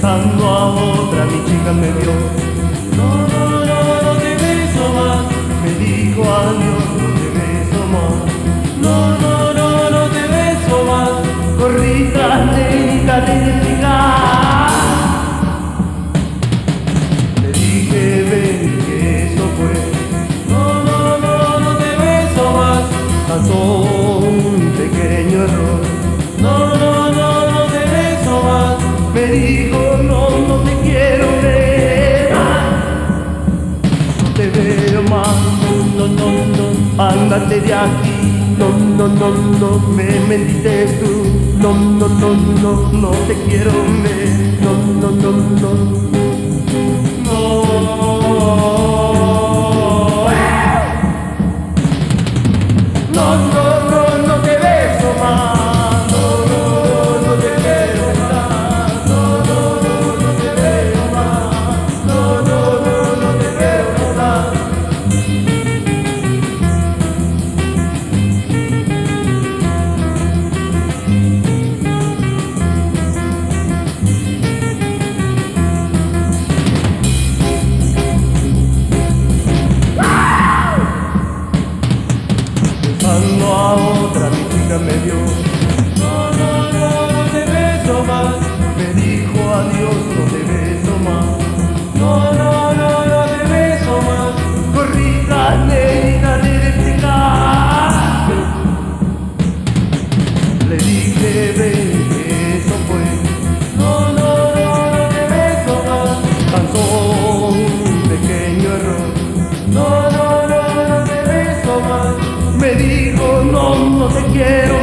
besando a otra, mi chica me vio. No, no, no, no te beso más. Me dijo adiós, no te beso más. No, no, no, no te beso más. Corrí tras de mi característica. Le dije ven que eso fue. No, no, no, no te beso más. Pasó un pequeño error. No, no, no, no te beso más. Me dijo no, no te quiero ver. No te veo más. No, no, no, ándate de aquí. No, no, no, no, me mentiste tú. No, no, no, no, no te quiero ver. No, no, no, no. No. No, no, no, no te beso más. No, no, no, no te quiero más. No, no, no, no te beso más. No, no, no, no te quiero más. Besando a otra, mi chica me vio. No, no, no, no te beso más. Me dijo adiós, no te beso más. No, no, no, no te beso más. Corrí tras de mi característica. Le dije ven que eso fue. No, no, no, no te beso más. Pasó un pequeño error. No, no, no, no te beso más. Me dijo no, no te quiero